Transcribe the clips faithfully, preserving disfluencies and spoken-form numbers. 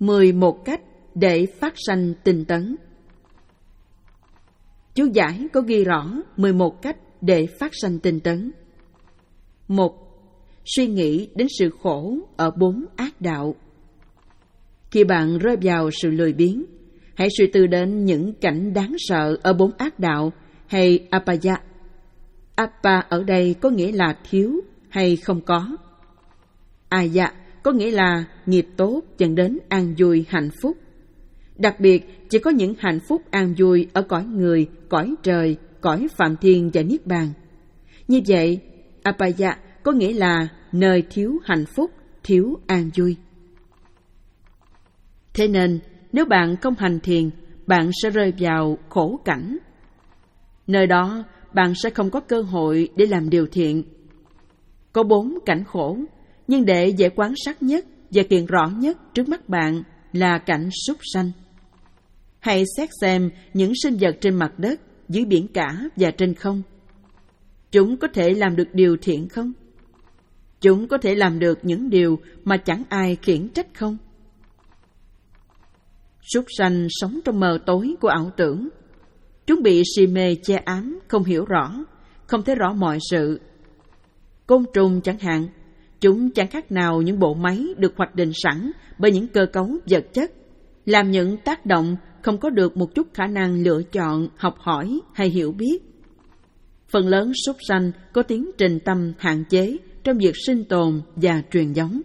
mười một cách để phát sanh tinh tấn. Chú giải có ghi rõ mười một cách để phát sanh tinh tấn. Một. Suy nghĩ đến sự khổ ở bốn ác đạo. Khi bạn rơi vào sự lười biếng, hãy suy tư đến những cảnh đáng sợ ở bốn ác đạo hay apaya. Apa ở đây có nghĩa là thiếu hay không có. Aya có nghĩa là nghiệp tốt dẫn đến an vui hạnh phúc. Đặc biệt, chỉ có những hạnh phúc an vui ở cõi người, cõi trời, cõi Phạm Thiên và Niết Bàn. Như vậy, apaya có nghĩa là nơi thiếu hạnh phúc, thiếu an vui. Thế nên, nếu bạn không hành thiền, bạn sẽ rơi vào khổ cảnh. Nơi đó, bạn sẽ không có cơ hội để làm điều thiện. Có bốn cảnh khổ, nhưng để dễ quan sát nhất và hiện rõ nhất trước mắt bạn là cảnh súc sanh. Hãy xét xem những sinh vật trên mặt đất, dưới biển cả và trên không. Chúng có thể làm được điều thiện không? Chúng có thể làm được những điều mà chẳng ai khiển trách không? Súc sanh sống trong mờ tối của ảo tưởng. Chúng bị si mê che ám, không hiểu rõ, không thấy rõ mọi sự. Côn trùng chẳng hạn, chúng chẳng khác nào những bộ máy được hoạch định sẵn bởi những cơ cấu vật chất, làm những tác động không có được một chút khả năng lựa chọn, học hỏi hay hiểu biết. Phần lớn súc sanh có tiến trình tâm hạn chế trong việc sinh tồn và truyền giống.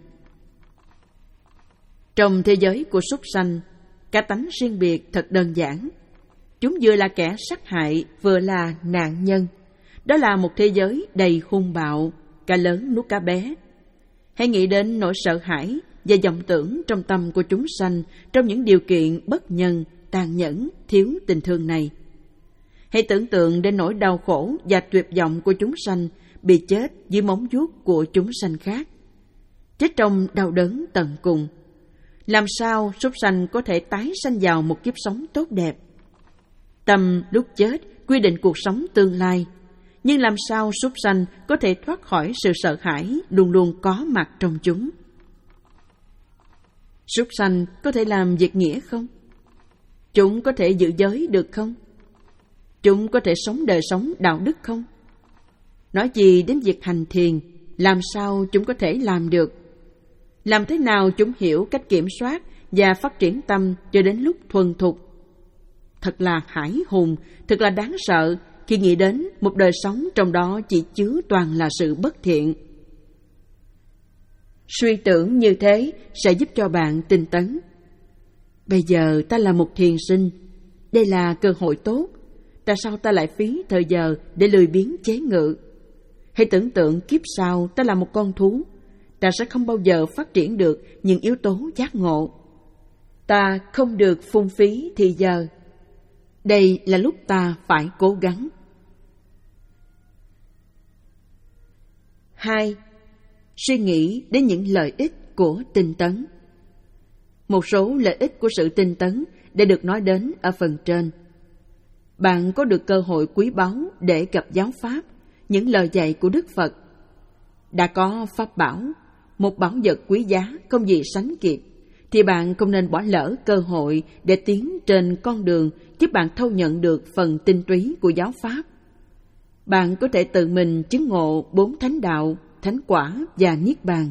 Trong thế giới của súc sanh, cá tánh riêng biệt thật đơn giản. Chúng vừa là kẻ sát hại, vừa là nạn nhân. Đó là một thế giới đầy hung bạo, cá lớn nuốt cá bé. Hãy nghĩ đến nỗi sợ hãi và vọng tưởng trong tâm của chúng sanh trong những điều kiện bất nhân, tàn nhẫn, thiếu tình thương này. Hãy tưởng tượng đến nỗi đau khổ và tuyệt vọng của chúng sanh bị chết dưới móng vuốt của chúng sanh khác. Chết trong đau đớn tận cùng. Làm sao súc sanh có thể tái sanh vào một kiếp sống tốt đẹp? Tâm lúc chết quy định cuộc sống tương lai, nhưng làm sao súc sanh có thể thoát khỏi sự sợ hãi luôn luôn có mặt trong chúng? Súc sanh có thể làm việc nghĩa không? Chúng có thể giữ giới được không? Chúng có thể sống đời sống đạo đức không? Nói gì đến việc hành thiền, làm sao chúng có thể làm được? Làm thế nào chúng hiểu cách kiểm soát và phát triển tâm cho đến lúc thuần thục? Thật là hải hùng, thật là đáng sợ khi nghĩ đến một đời sống trong đó chỉ chứa toàn là sự bất thiện. Suy tưởng như thế sẽ giúp cho bạn tinh tấn. Bây giờ ta là một thiền sinh, đây là cơ hội tốt. Tại sao ta lại phí thời giờ để lười biếng chế ngự? Hãy tưởng tượng kiếp sau ta là một con thú, ta sẽ không bao giờ phát triển được những yếu tố giác ngộ. Ta không được phung phí thì giờ. Đây là lúc ta phải cố gắng. Hai. Suy nghĩ đến những lợi ích của tinh tấn. Một số lợi ích của sự tinh tấn đã được nói đến ở phần trên. Bạn có được cơ hội quý báu để gặp giáo pháp, những lời dạy của Đức Phật. Đã có pháp bảo, một bảo vật quý giá không gì sánh kịp, thì bạn không nên bỏ lỡ cơ hội để tiến trên con đường giúp bạn thâu nhận được phần tinh túy của giáo pháp. Bạn có thể tự mình chứng ngộ bốn thánh đạo, thánh quả và niết bàn.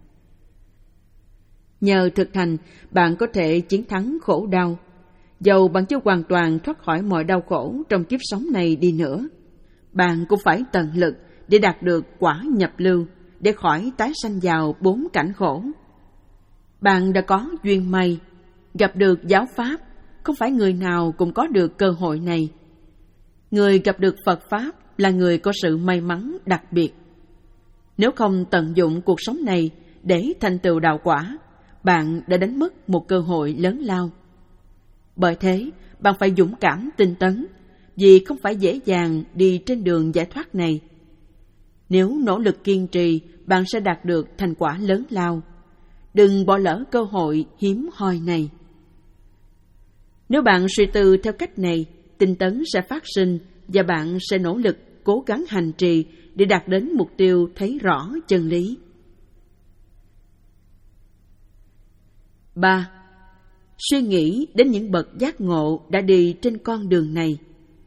Nhờ thực hành, bạn có thể chiến thắng khổ đau. Dầu bạn chưa hoàn toàn thoát khỏi mọi đau khổ trong kiếp sống này đi nữa, bạn cũng phải tận lực để đạt được quả nhập lưu, để khỏi tái sanh vào bốn cảnh khổ. Bạn đã có duyên may, gặp được giáo pháp, không phải người nào cũng có được cơ hội này. Người gặp được Phật Pháp là người có sự may mắn đặc biệt. Nếu không tận dụng cuộc sống này để thành tựu đạo quả, bạn đã đánh mất một cơ hội lớn lao. Bởi thế, bạn phải dũng cảm tinh tấn, vì không phải dễ dàng đi trên đường giải thoát này. Nếu nỗ lực kiên trì, bạn sẽ đạt được thành quả lớn lao. Đừng bỏ lỡ cơ hội hiếm hoi này. Nếu bạn suy tư theo cách này, tinh tấn sẽ phát sinh và bạn sẽ nỗ lực cố gắng hành trì để đạt đến mục tiêu thấy rõ chân lý. Ba. suy nghĩ đến những bậc giác ngộ đã đi trên con đường này.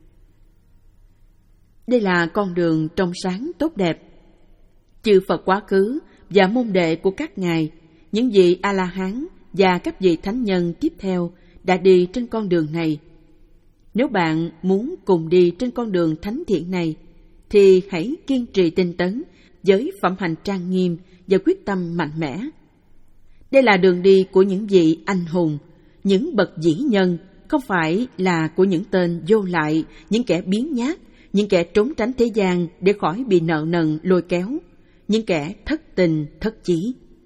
Đây là con đường trong sáng tốt đẹp. Chư Phật quá khứ và môn đệ của các ngài, những vị A-la-hán và các vị thánh nhân tiếp theo đã đi trên con đường này. Nếu bạn muốn cùng đi trên con đường thánh thiện này, thì hãy kiên trì tinh tấn với phẩm hành trang nghiêm và quyết tâm mạnh mẽ. Đây là đường đi của những vị anh hùng, những bậc vĩ nhân, không phải là của những tên vô lại, những kẻ biếng nhác, những kẻ trốn tránh thế gian để khỏi bị nợ nần lôi kéo, những kẻ thất tình, thất chí.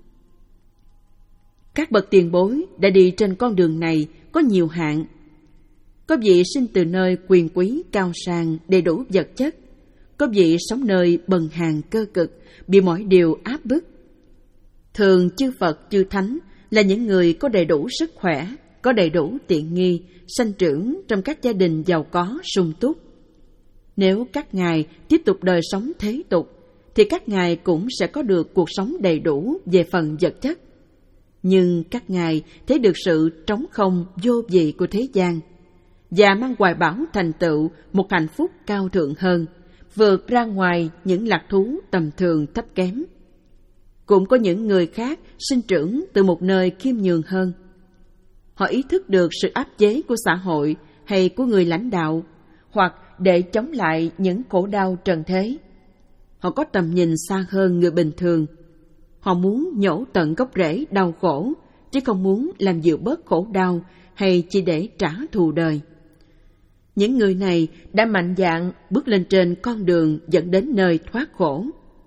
Các bậc tiền bối đã đi trên con đường này có nhiều hạng. Có vị sinh từ nơi quyền quý cao sang đầy đủ vật chất, có vị sống nơi bần hàn cơ cực, bị mọi điều áp bức. Thường chư Phật, chư Thánh là những người có đầy đủ sức khỏe, có đầy đủ tiện nghi, sanh trưởng trong các gia đình giàu có, sung túc. Nếu các ngài tiếp tục đời sống thế tục, thì các ngài cũng sẽ có được cuộc sống đầy đủ về phần vật chất. Nhưng các ngài thấy được sự trống không vô vị của thế gian, và mang hoài bão thành tựu một hạnh phúc cao thượng hơn, vượt ra ngoài những lạc thú tầm thường thấp kém. Cũng có những người khác sinh trưởng từ một nơi khiêm nhường hơn. Họ ý thức được sự áp chế của xã hội hay của người lãnh đạo, hoặc để chống lại những khổ đau trần thế. Họ có tầm nhìn xa hơn người bình thường. Họ muốn nhổ tận gốc rễ đau khổ, chứ không muốn làm dịu bớt khổ đau hay chỉ để trả thù đời. Những người này đã mạnh dạn bước lên trên con đường dẫn đến nơi thoát khổ.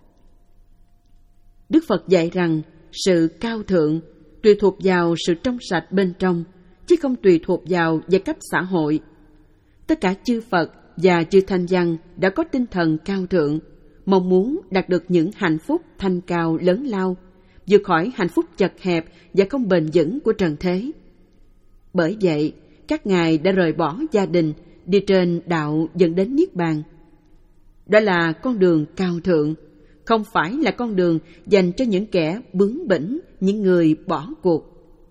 Đức Phật dạy rằng sự cao thượng tùy thuộc vào sự trong sạch bên trong, chứ không tùy thuộc vào giai cấp xã hội. Tất cả chư Phật và chư Thanh Văn đã có tinh thần cao thượng, mong muốn đạt được những hạnh phúc thanh cao lớn lao, vượt khỏi hạnh phúc chật hẹp và không bền vững của trần thế. Bởi vậy, các ngài đã rời bỏ gia đình, đi trên đạo dẫn đến Niết Bàn. Đó là con đường cao thượng, không phải là con đường dành cho những kẻ bướng bỉnh, những người bỏ cuộc.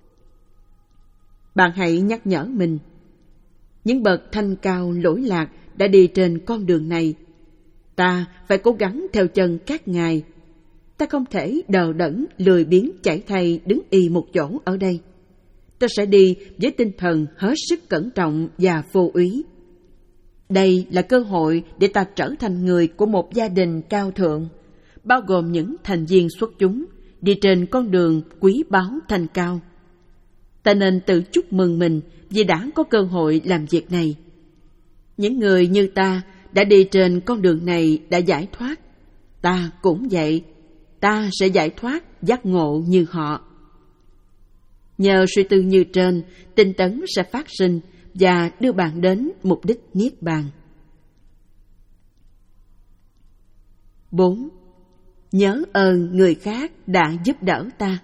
Bạn hãy nhắc nhở mình, những bậc thanh cao lỗi lạc đã đi trên con đường này. Ta phải cố gắng theo chân các ngài. Ta không thể đờ đẫn, lười biếng chảy thay đứng y một chỗ ở đây. Ta sẽ đi với tinh thần hết sức cẩn trọng và vô úy. Đây là cơ hội để ta trở thành người của một gia đình cao thượng, bao gồm những thành viên xuất chúng, đi trên con đường quý báu thanh cao. Ta nên tự chúc mừng mình vì đã có cơ hội làm việc này. Những người như ta đã đi trên con đường này đã giải thoát. Ta cũng vậy, ta sẽ giải thoát giác ngộ như họ. Nhờ suy tư như trên, tinh tấn sẽ phát sinh và đưa bạn đến mục đích Niết Bàn. bốn. Nhớ ơn người khác đã giúp đỡ ta.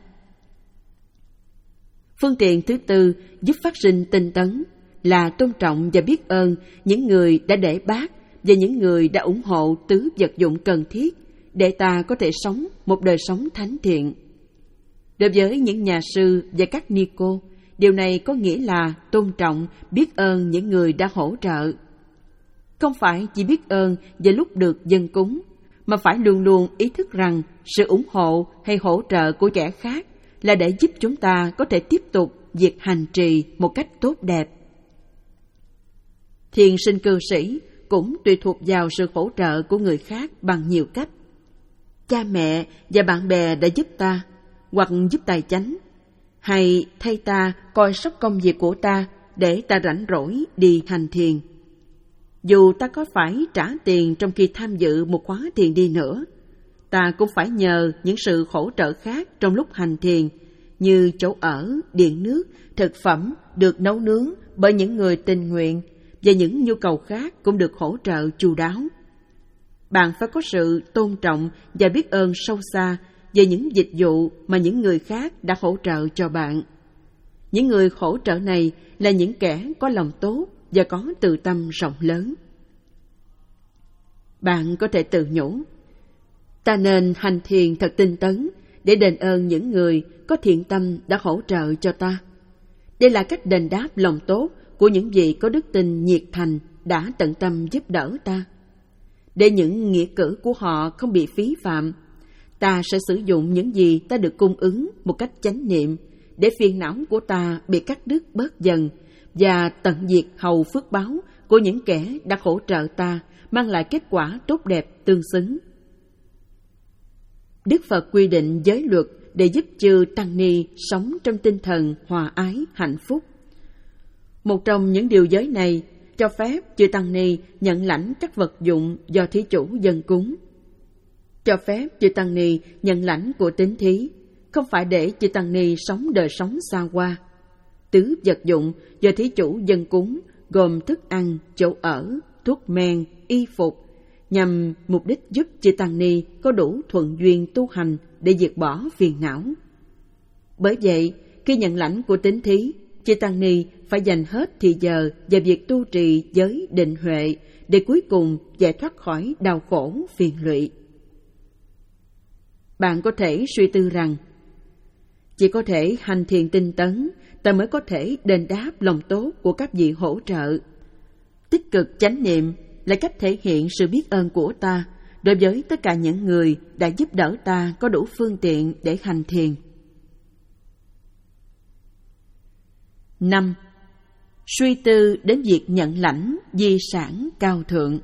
Phương tiện thứ tư giúp phát sinh tinh tấn là tôn trọng và biết ơn những người đã để bác và những người đã ủng hộ tứ vật dụng cần thiết để ta có thể sống một đời sống thánh thiện. Đối với những nhà sư và các ni cô, điều này có nghĩa là tôn trọng, biết ơn những người đã hỗ trợ. Không phải chỉ biết ơn vào lúc được dâng cúng, mà phải luôn luôn ý thức rằng sự ủng hộ hay hỗ trợ của kẻ khác là để giúp chúng ta có thể tiếp tục việc hành trì một cách tốt đẹp. Thiền sinh cư sĩ cũng tùy thuộc vào sự hỗ trợ của người khác bằng nhiều cách. Cha mẹ và bạn bè đã giúp ta, hoặc giúp tài chánh, hay thay ta coi sóc công việc của ta để ta rảnh rỗi đi hành thiền. Dù ta có phải trả tiền trong khi tham dự một khóa thiền đi nữa, ta cũng phải nhờ những sự hỗ trợ khác trong lúc hành thiền, như chỗ ở, điện nước, thực phẩm được nấu nướng bởi những người tình nguyện, và những nhu cầu khác cũng được hỗ trợ chu đáo. Bạn phải có sự tôn trọng và biết ơn sâu xa về những dịch vụ mà những người khác đã hỗ trợ cho bạn. Những người hỗ trợ này là những kẻ có lòng tốt và có từ tâm rộng lớn. Bạn có thể tự nhủ, ta nên hành thiền thật tinh tấn để đền ơn những người có thiện tâm đã hỗ trợ cho ta. Đây là cách đền đáp lòng tốt của những vị có đức tin nhiệt thành đã tận tâm giúp đỡ ta. Để những nghĩa cử của họ không bị phí phạm, ta sẽ sử dụng những gì ta được cung ứng một cách chánh niệm để phiền não của ta bị cắt đứt bớt dần và tận diệt hầu phước báo của những kẻ đã hỗ trợ ta mang lại kết quả tốt đẹp tương xứng. Đức Phật quy định giới luật để giúp chư tăng ni sống trong tinh thần hòa ái, hạnh phúc. Một trong những điều giới này cho phép chư tăng ni nhận lãnh các vật dụng do thí chủ dâng cúng. Cho phép chư tăng ni nhận lãnh của tín thí, không phải để chư tăng ni sống đời sống xa hoa. Tứ vật dụng do thí chủ dâng cúng gồm thức ăn, chỗ ở, thuốc men, y phục, nhằm mục đích giúp chư tăng ni có đủ thuận duyên tu hành để diệt bỏ phiền não. Bởi vậy, khi nhận lãnh của tín thí, chư tăng ni phải dành hết thì giờ vào việc tu trì giới định huệ để cuối cùng giải thoát khỏi đau khổ phiền lụy. Bạn có thể suy tư rằng chỉ có thể hành thiền tinh tấn, ta mới có thể đền đáp lòng tốt của các vị hỗ trợ. Tích cực chánh niệm là cách thể hiện sự biết ơn của ta đối với tất cả những người đã giúp đỡ ta có đủ phương tiện để hành thiền. năm. Suy tư đến việc nhận lãnh di sản cao thượng.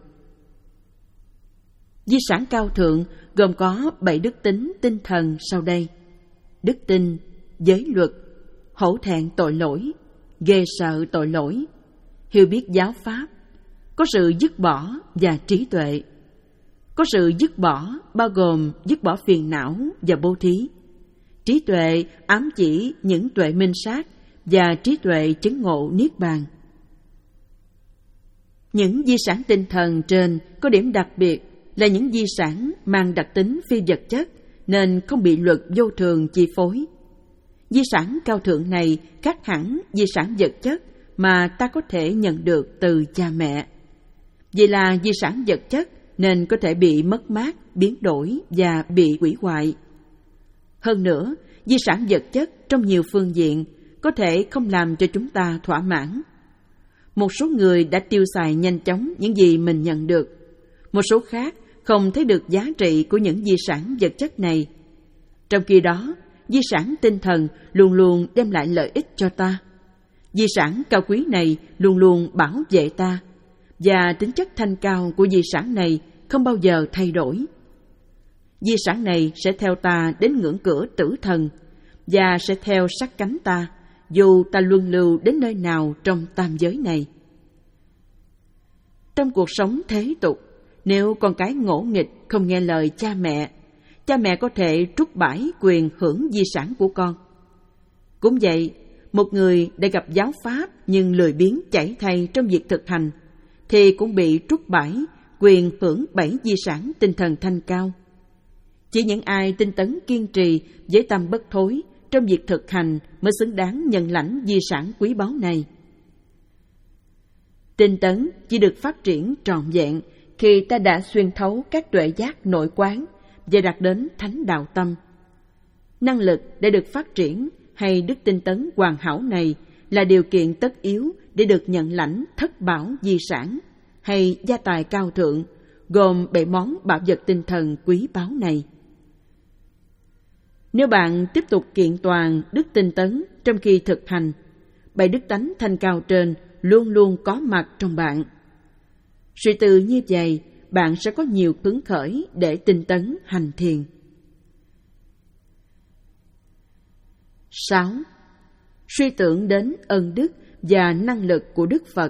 Di sản cao thượng gồm có bảy đức tính tinh thần sau đây: đức tin, giới luật, hổ thẹn tội lỗi, ghê sợ tội lỗi, hiểu biết giáo pháp, có sự dứt bỏ và trí tuệ. Có sự dứt bỏ bao gồm dứt bỏ phiền não và bố thí. Trí tuệ ám chỉ những tuệ minh sát và trí tuệ chứng ngộ niết bàn. Những di sản tinh thần trên có điểm đặc biệt là những di sản mang đặc tính phi vật chất nên không bị luật vô thường chi phối. Di sản cao thượng này khác hẳn di sản vật chất mà ta có thể nhận được từ cha mẹ. Vì là di sản vật chất nên có thể bị mất mát, biến đổi và bị hủy hoại. Hơn nữa, di sản vật chất trong nhiều phương diện có thể không làm cho chúng ta thỏa mãn. Một số người đã tiêu xài nhanh chóng những gì mình nhận được. Một số khác không thấy được giá trị của những di sản vật chất này. Trong khi đó, di sản tinh thần luôn luôn đem lại lợi ích cho ta. Di sản cao quý này luôn luôn bảo vệ ta, và tính chất thanh cao của di sản này không bao giờ thay đổi. Di sản này sẽ theo ta đến ngưỡng cửa tử thần, và sẽ theo sát cánh ta, dù ta luân lưu đến nơi nào trong tam giới này. Trong cuộc sống thế tục, nếu con cái ngỗ nghịch không nghe lời cha mẹ, cha mẹ có thể trút bãi quyền hưởng di sản của con. Cũng vậy, một người đã gặp giáo pháp nhưng lười biếng chảy thay trong việc thực hành, thì cũng bị trút bãi quyền hưởng bảy di sản tinh thần thanh cao. Chỉ những ai tinh tấn kiên trì với tâm bất thối trong việc thực hành mới xứng đáng nhận lãnh di sản quý báu này. Tinh tấn chỉ được phát triển trọn vẹn khi ta đã xuyên thấu các tuệ giác nội quán và đạt đến thánh đạo tâm. Năng lực để được phát triển hay đức tinh tấn hoàn hảo này là điều kiện tất yếu để được nhận lãnh thất bảo di sản hay gia tài cao thượng, gồm bảy món bảo vật tinh thần quý báu này. Nếu bạn tiếp tục kiện toàn đức tinh tấn trong khi thực hành, bảy đức tánh thanh cao trên luôn luôn có mặt trong bạn. Suy tư như vậy, bạn sẽ có nhiều hứng khởi để tinh tấn hành thiền. sáu. Suy tưởng đến ân đức và năng lực của Đức Phật.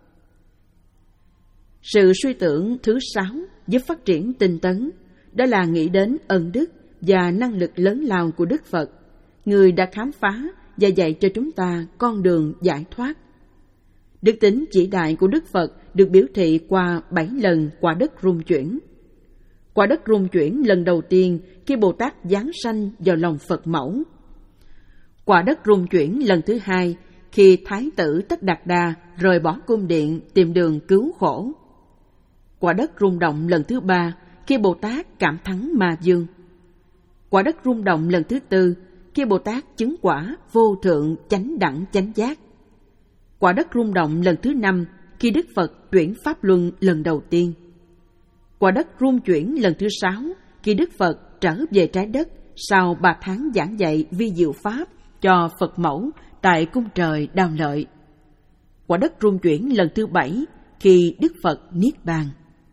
Sự suy tưởng thứ sáu giúp phát triển tinh tấn, đó là nghĩ đến ân đức và năng lực lớn lao của Đức Phật, người đã khám phá và dạy cho chúng ta con đường giải thoát. Đức tính chỉ đại của Đức Phật được biểu thị qua bảy lần quả đất rung chuyển. Quả đất rung chuyển lần đầu tiên khi Bồ Tát giáng sanh vào lòng Phật mẫu. Quả đất rung chuyển lần thứ hai khi Thái tử Tất Đạt Đa rời bỏ cung điện tìm đường cứu khổ. Quả đất rung động lần thứ ba khi Bồ Tát cảm thắng Ma Dương. Quả đất rung động lần thứ tư khi Bồ Tát chứng quả vô thượng chánh đẳng chánh giác. Quả đất rung động lần thứ năm khi Đức Phật chuyển Pháp Luân lần đầu tiên. Quả đất rung chuyển lần thứ sáu khi Đức Phật trở về trái đất sau ba tháng giảng dạy vi diệu Pháp cho Phật mẫu tại cung trời Đao Lợi. Quả đất rung chuyển lần thứ bảy khi Đức Phật Niết Bàn.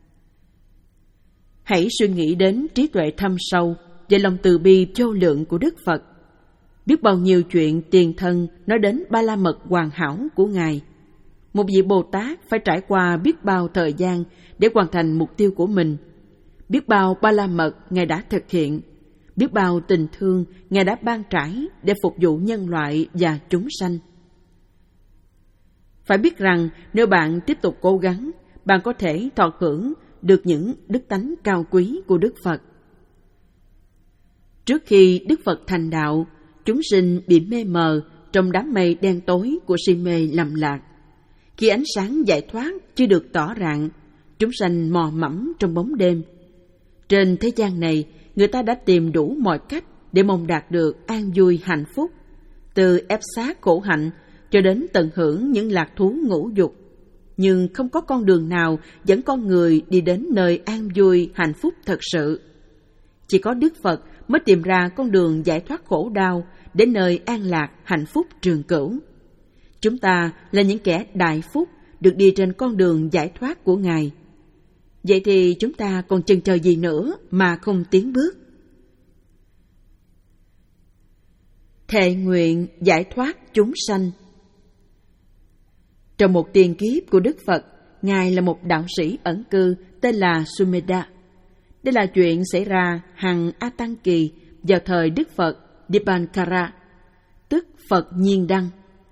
Hãy suy nghĩ đến trí tuệ thâm sâu và lòng từ bi vô lượng của Đức Phật. Biết bao nhiêu chuyện tiền thân nói đến Ba La Mật hoàn hảo của Ngài. Một vị Bồ Tát phải trải qua biết bao thời gian để hoàn thành mục tiêu của mình. Biết bao Ba La Mật Ngài đã thực hiện. Biết bao tình thương Ngài đã ban trải để phục vụ nhân loại và chúng sanh. Phải biết rằng nếu bạn tiếp tục cố gắng, bạn có thể thọ hưởng được những đức tánh cao quý của Đức Phật. Trước khi Đức Phật thành đạo, chúng sinh bị mê mờ trong đám mây đen tối của si mê lầm lạc. Khi ánh sáng giải thoát chưa được tỏ rạng, chúng sanh mò mẫm trong bóng đêm. Trên thế gian này, người ta đã tìm đủ mọi cách để mong đạt được an vui hạnh phúc, từ ép sát khổ hạnh cho đến tận hưởng những lạc thú ngũ dục. Nhưng không có con đường nào dẫn con người đi đến nơi an vui hạnh phúc thật sự. Chỉ có Đức Phật mới tìm ra con đường giải thoát khổ đau đến nơi an lạc hạnh phúc trường cửu. Chúng ta là những kẻ đại phúc được đi trên con đường giải thoát của Ngài. Vậy thì chúng ta còn chần chờ gì nữa mà không tiến bước? Thệ nguyện giải thoát chúng sanh. Trong một tiền kiếp của Đức Phật, Ngài là một đạo sĩ ẩn cư tên là Sumedha. Đây là chuyện xảy ra hằng A Tăng Kỳ vào thời Đức Phật Dipankara, tức Phật Nhiên Đăng.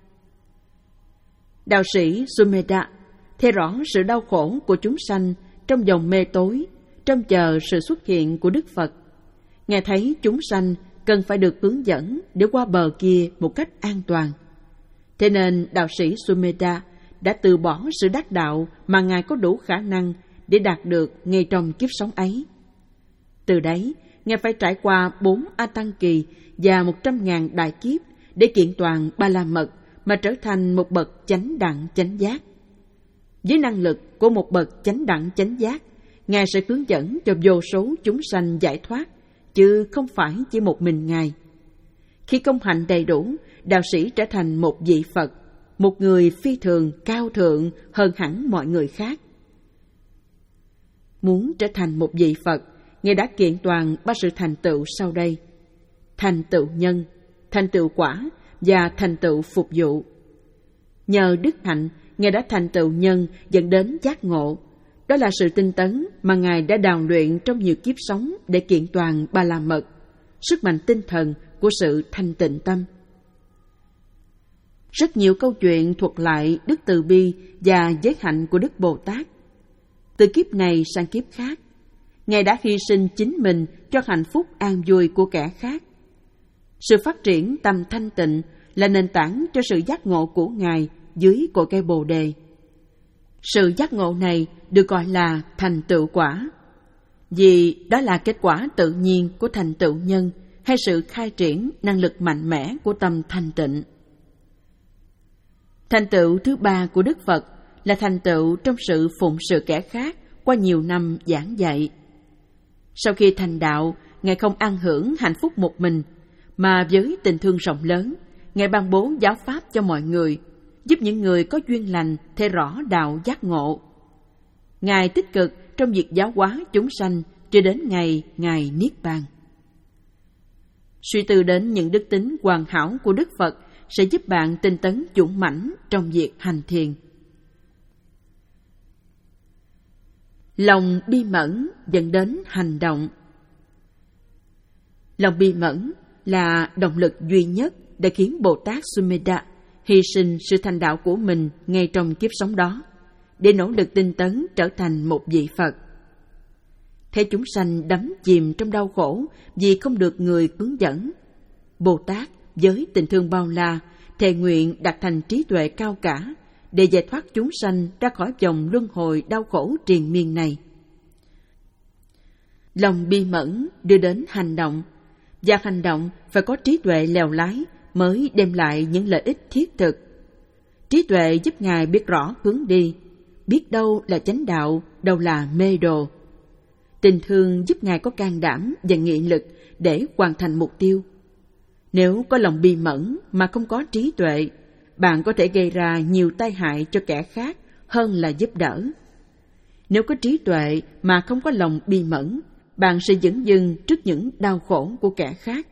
Đạo sĩ Sumedha thấy rõ sự đau khổ của chúng sanh trong dòng mê tối, trông chờ sự xuất hiện của Đức Phật. Ngài thấy chúng sanh cần phải được hướng dẫn để qua bờ kia một cách an toàn. Thế nên đạo sĩ Sumedha đã từ bỏ sự đắc đạo mà Ngài có đủ khả năng để đạt được ngay trong kiếp sống ấy. Từ đấy, Ngài phải trải qua bốn A Tăng Kỳ và một trăm ngàn đại kiếp để kiện toàn Ba La Mật mà trở thành một bậc chánh đẳng chánh giác. Với năng lực của một bậc chánh đẳng chánh giác, Ngài sẽ hướng dẫn cho vô số chúng sanh giải thoát, chứ không phải chỉ một mình Ngài. Khi công hạnh đầy đủ, đạo sĩ trở thành một vị Phật, một người phi thường, cao thượng hơn hẳn mọi người khác. Muốn trở thành một vị Phật, Ngài đã kiện toàn ba sự thành tựu sau đây: thành tựu nhân, thành tựu quả và thành tựu phục vụ. Nhờ đức hạnh, Ngài đã thành tựu nhân dẫn đến giác ngộ. Đó là sự tinh tấn mà Ngài đã đào luyện trong nhiều kiếp sống để kiện toàn Ba La Mật, sức mạnh tinh thần của sự thanh tịnh tâm. Rất nhiều câu chuyện thuật lại đức từ bi và giới hạnh của Đức Bồ Tát. Từ kiếp này sang kiếp khác, Ngài đã hy sinh chính mình cho hạnh phúc an vui của kẻ khác. Sự phát triển tâm thanh tịnh là nền tảng cho sự giác ngộ của Ngài dưới cội cây Bồ Đề. Sự giác ngộ này được gọi là thành tựu quả, vì đó là kết quả tự nhiên của thành tựu nhân hay sự khai triển năng lực mạnh mẽ của tâm thanh tịnh. Thành tựu thứ ba của Đức Phật là thành tựu trong sự phụng sự kẻ khác qua nhiều năm giảng dạy. Sau khi thành đạo, Ngài không ăn hưởng hạnh phúc một mình, mà với tình thương rộng lớn, Ngài ban bố giáo pháp cho mọi người, giúp những người có duyên lành thấy rõ đạo giác ngộ. Ngài tích cực trong việc giáo hóa chúng sanh cho đến ngày Ngài Niết Bàn. Suy tư đến những đức tính hoàn hảo của Đức Phật sẽ giúp bạn tinh tấn dũng mãnh trong việc hành thiền. Lòng bi mẫn dẫn đến hành động. Lòng bi mẫn là động lực duy nhất để khiến Bồ Tát Sumedha hy sinh sự thành đạo của mình ngay trong kiếp sống đó, để nỗ lực tinh tấn trở thành một vị Phật. Thấy chúng sanh đắm chìm trong đau khổ vì không được người hướng dẫn, Bồ Tát với tình thương bao la thề nguyện đạt thành trí tuệ cao cả để giải thoát chúng sanh ra khỏi vòng luân hồi đau khổ triền miên này. Lòng bi mẫn đưa đến hành động, Và hành động phải có trí tuệ lèo lái mới đem lại những lợi ích thiết thực. Trí tuệ giúp Ngài biết rõ hướng đi, biết đâu là chánh đạo, đâu là mê đồ. Tình thương giúp Ngài có can đảm và nghị lực để hoàn thành mục tiêu. Nếu có lòng bi mẫn mà không có trí tuệ, bạn có thể gây ra nhiều tai hại cho kẻ khác hơn là giúp đỡ. Nếu có trí tuệ mà không có lòng bi mẫn, bạn sẽ dửng dưng trước những đau khổ của kẻ khác.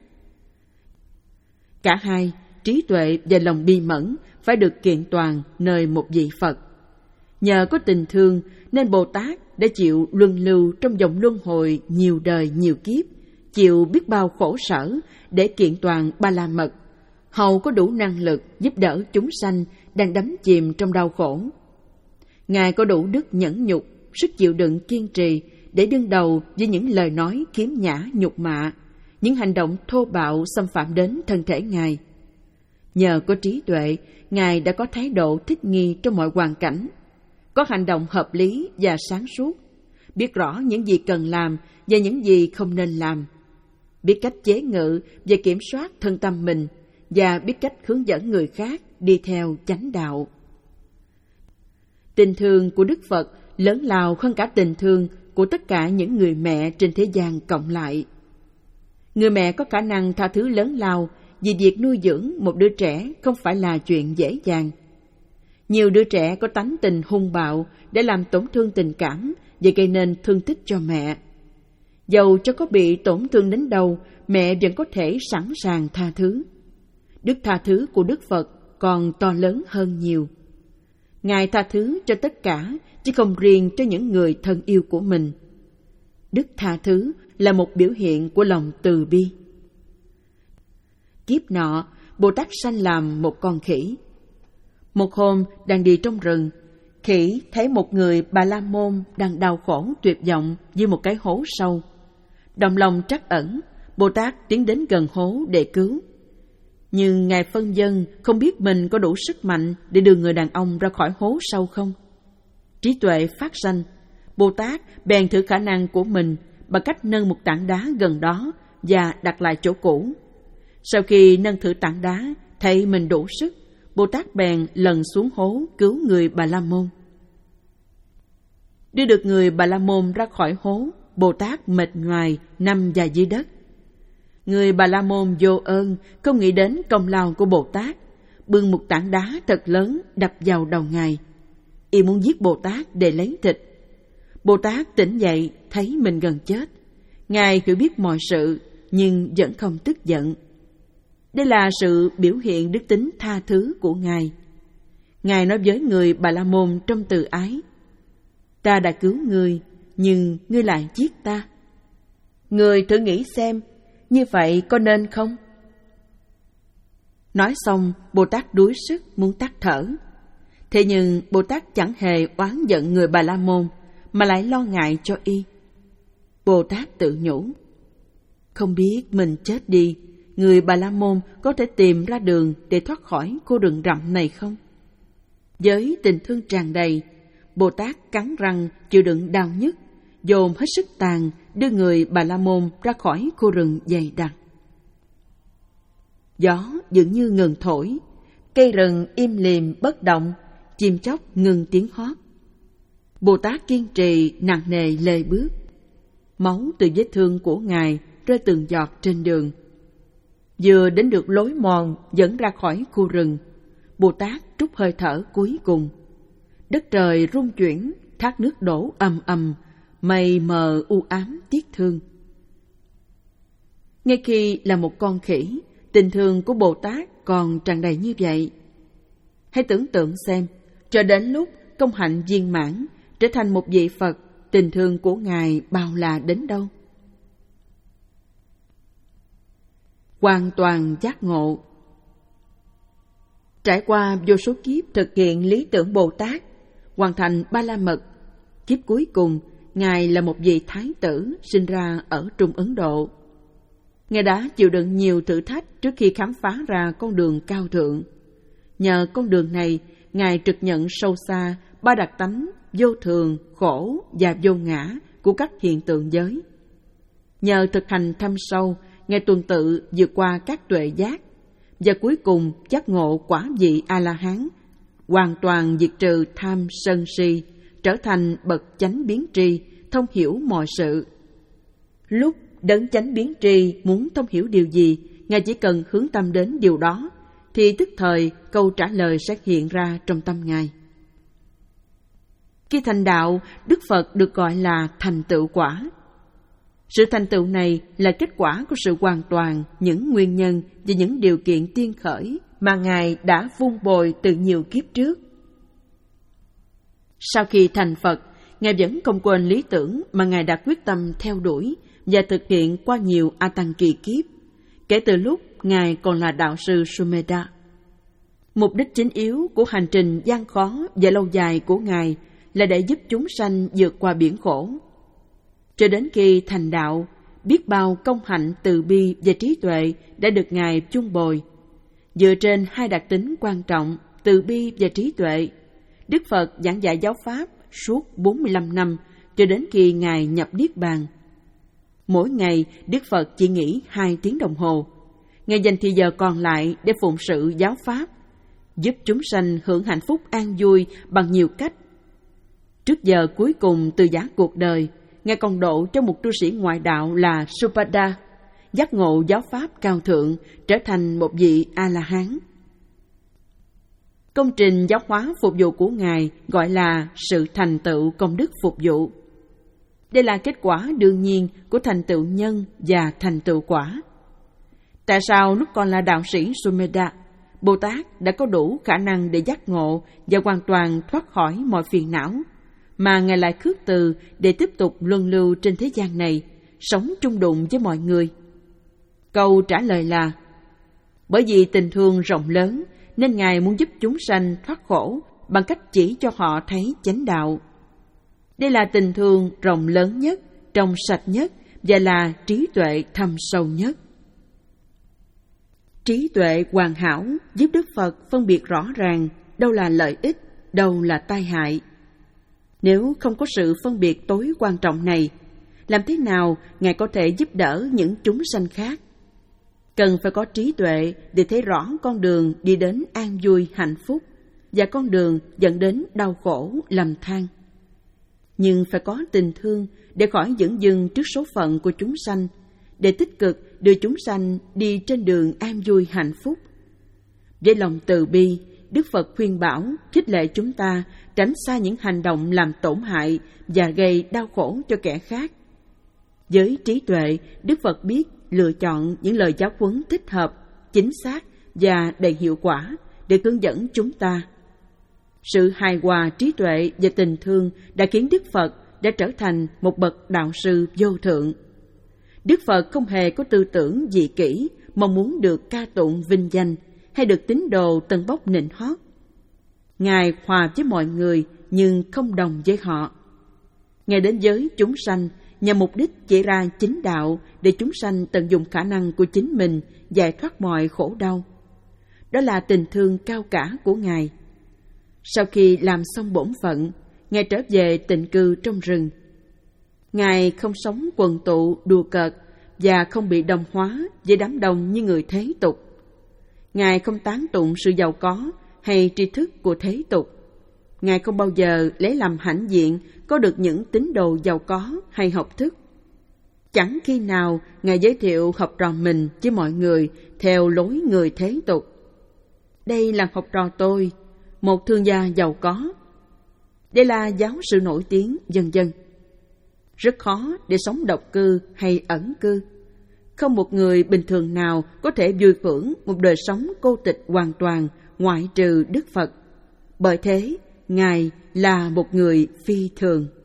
Cả hai, trí tuệ và lòng bi mẫn, phải được kiện toàn nơi một vị Phật. Nhờ có tình thương nên Bồ Tát đã chịu luân lưu trong dòng luân hồi nhiều đời nhiều kiếp, chịu biết bao khổ sở để kiện toàn Ba La Mật, hầu có đủ năng lực giúp đỡ chúng sanh đang đắm chìm trong đau khổ. Ngài có đủ đức nhẫn nhục, sức chịu đựng kiên trì để đương đầu với những lời nói khiếm nhã nhục mạ, những hành động thô bạo xâm phạm đến thân thể Ngài. Nhờ có trí tuệ, Ngài đã có thái độ thích nghi trong mọi hoàn cảnh, có hành động hợp lý và sáng suốt, biết rõ những gì cần làm và những gì không nên làm, biết cách chế ngự và kiểm soát thân tâm mình, và biết cách hướng dẫn người khác đi theo chánh đạo. Tình thương của Đức Phật lớn lao hơn cả tình thương của tất cả những người mẹ trên thế gian cộng lại. Người mẹ có khả năng tha thứ lớn lao vì việc nuôi dưỡng một đứa trẻ không phải là chuyện dễ dàng. Nhiều đứa trẻ có tánh tình hung bạo để làm tổn thương tình cảm và gây nên thương tích cho mẹ. Dầu cho có bị tổn thương đến đâu, mẹ vẫn có thể sẵn sàng tha thứ. Đức tha thứ của Đức Phật còn to lớn hơn nhiều. Ngài tha thứ cho tất cả, chứ không riêng cho những người thân yêu của mình. Đức tha thứ là một biểu hiện của lòng từ bi. Kiếp nọ, Bồ Tát sanh làm một con khỉ. Một hôm đang đi trong rừng, khỉ thấy một người Bà La Môn đang đau khổ tuyệt vọng dưới một cái hố sâu. Đồng lòng trắc ẩn, Bồ Tát tiến đến gần hố để cứu. Nhưng Ngài phân vân không biết mình có đủ sức mạnh để đưa người đàn ông ra khỏi hố sâu không. Trí tuệ phát sanh, Bồ Tát bèn thử khả năng của mình bằng cách nâng một tảng đá gần đó và đặt lại chỗ cũ. Sau khi nâng thử tảng đá, thấy mình đủ sức, Bồ Tát bèn lần xuống hố cứu người Bà La Môn. Đưa được người Bà La Môn ra khỏi hố, Bồ Tát mệt nhoài nằm dài dưới đất. Người Bà La Môn vô ơn, không nghĩ đến công lao của Bồ Tát, bưng một tảng đá thật lớn đập vào đầu Ngài. Y muốn giết Bồ Tát để lấy thịt. Bồ Tát tỉnh dậy, thấy mình gần chết. Ngài hiểu biết mọi sự, nhưng vẫn không tức giận. Đây là sự biểu hiện đức tính tha thứ của Ngài. Ngài nói với người Bà La Môn trong từ ái: Ta đã cứu ngươi, nhưng ngươi lại giết ta. Ngươi thử nghĩ xem, như vậy có nên không? Nói xong, Bồ Tát đuối sức muốn tắt thở. Thế nhưng Bồ Tát chẳng hề oán giận người Bà La Môn, mà lại lo ngại cho y. Bồ Tát tự nhủ: Không biết mình chết đi, người Bà La Môn có thể tìm ra đường để thoát khỏi khu rừng rậm này không? Với tình thương tràn đầy, Bồ Tát cắn răng chịu đựng đau nhức, dồn hết sức tàn đưa người Bà La Môn ra khỏi khu rừng dày đặc. Gió dường như ngừng thổi, cây rừng im lìm bất động, chim chóc ngừng tiếng hót. Bồ Tát kiên trì nặng nề lê bước. Máu từ vết thương của Ngài rơi từng giọt trên đường. Vừa đến được lối mòn dẫn ra khỏi khu rừng, Bồ Tát trút hơi thở cuối cùng. Đất trời rung chuyển, thác nước đổ ầm ầm, mây mờ u ám tiếc thương. Ngay khi là một con khỉ, tình thương của Bồ Tát còn tràn đầy như vậy. Hãy tưởng tượng xem, cho đến lúc công hạnh viên mãn, trở thành một vị Phật, tình thương của Ngài bao la đến đâu. Hoàn toàn giác ngộ. Trải qua vô số kiếp thực hiện lý tưởng Bồ Tát, hoàn thành Ba La Mật, kiếp cuối cùng, Ngài là một vị thái tử sinh ra ở Trung Ấn Độ. Ngài đã chịu đựng nhiều thử thách trước khi khám phá ra con đường cao thượng. Nhờ con đường này, Ngài trực nhận sâu xa ba đặc tánh vô thường, khổ và vô ngã của các hiện tượng giới. Nhờ thực hành thâm sâu Ngài tuần tự vượt qua các tuệ giác, và cuối cùng giác ngộ quả vị A-la-hán, hoàn toàn diệt trừ tham sân si, trở thành bậc chánh biến tri, thông hiểu mọi sự. Lúc đấng chánh biến tri muốn thông hiểu điều gì, Ngài chỉ cần hướng tâm đến điều đó, thì tức thời câu trả lời sẽ hiện ra trong tâm Ngài. Khi thành đạo, Đức Phật được gọi là thành tựu quả. Sự thành tựu này là kết quả của sự hoàn toàn những nguyên nhân và những điều kiện tiên khởi mà Ngài đã vun bồi từ nhiều kiếp trước. Sau khi thành Phật, Ngài vẫn không quên lý tưởng mà Ngài đã quyết tâm theo đuổi và thực hiện qua nhiều A Tăng kỳ kiếp, kể từ lúc Ngài còn là đạo sư Sumedha. Mục đích chính yếu của hành trình gian khó và lâu dài của Ngài là để giúp chúng sanh vượt qua biển khổ. Cho đến khi thành đạo, biết bao công hạnh từ bi và trí tuệ đã được Ngài chung bồi. Dựa trên hai đặc tính quan trọng từ bi và trí tuệ, Đức Phật giảng dạy giáo pháp suốt bốn mươi lăm năm cho đến khi Ngài nhập Niết Bàn. Mỗi ngày, Đức Phật chỉ nghỉ hai tiếng đồng hồ. Ngài dành thời giờ còn lại để phụng sự giáo pháp, giúp chúng sanh hưởng hạnh phúc an vui bằng nhiều cách. Trước giờ cuối cùng từ giá cuộc đời, Ngài còn độ cho một tu sĩ ngoại đạo là Supada, giác ngộ giáo pháp cao thượng, trở thành một vị A-la-hán. Công trình giáo hóa phục vụ của Ngài gọi là sự thành tựu công đức phục vụ. Đây là kết quả đương nhiên của thành tựu nhân và thành tựu quả. Tại sao lúc còn là đạo sĩ Sumedha, Bồ Tát đã có đủ khả năng để giác ngộ và hoàn toàn thoát khỏi mọi phiền não, mà Ngài lại khước từ để tiếp tục luân lưu trên thế gian này, sống chung đụng với mọi người? Câu trả lời là: bởi vì tình thương rộng lớn nên Ngài muốn giúp chúng sanh thoát khổ bằng cách chỉ cho họ thấy chánh đạo. Đây là tình thương rộng lớn nhất, trong sạch nhất và là trí tuệ thâm sâu nhất. Trí tuệ hoàn hảo giúp Đức Phật phân biệt rõ ràng đâu là lợi ích, đâu là tai hại. Nếu không có sự phân biệt tối quan trọng này, làm thế nào Ngài có thể giúp đỡ những chúng sanh khác? Cần phải có trí tuệ để thấy rõ con đường đi đến an vui hạnh phúc và con đường dẫn đến đau khổ lầm than. Nhưng phải có tình thương để khỏi dửng dưng trước số phận của chúng sanh, để tích cực đưa chúng sanh đi trên đường an vui hạnh phúc. Với lòng từ bi, Đức Phật khuyên bảo, khích lệ chúng ta tránh xa những hành động làm tổn hại và gây đau khổ cho kẻ khác. Với trí tuệ, Đức Phật biết lựa chọn những lời giáo huấn thích hợp, chính xác và đầy hiệu quả để hướng dẫn chúng ta. Sự hài hòa trí tuệ và tình thương đã khiến Đức Phật đã trở thành một bậc đạo sư vô thượng. Đức Phật không hề có tư tưởng dị kỷ, mong muốn được ca tụng vinh danh hay được tín đồ tâng bốc nịnh hót. Ngài hòa với mọi người nhưng không đồng với họ. Ngài đến với chúng sanh nhằm mục đích chỉ ra chính đạo để chúng sanh tận dụng khả năng của chính mình giải thoát mọi khổ đau. Đó là tình thương cao cả của Ngài. Sau khi làm xong bổn phận, Ngài trở về tịnh cư trong rừng. Ngài không sống quần tụ đùa cợt và không bị đồng hóa với đám đông như người thế tục. Ngài không tán tụng sự giàu có hay tri thức của thế tục. Ngài không bao giờ lấy làm hãnh diện có được những tín đồ giàu có hay học thức. Chẳng khi nào Ngài giới thiệu học trò mình với mọi người theo lối người thế tục. Đây là học trò tôi, một thương gia giàu có. Đây là giáo sư nổi tiếng, vân vân. Rất khó để sống độc cư hay ẩn cư. Không một người bình thường nào có thể vui hưởng một đời sống cô tịch hoàn toàn ngoại trừ Đức Phật. Bởi thế, Ngài là một người phi thường.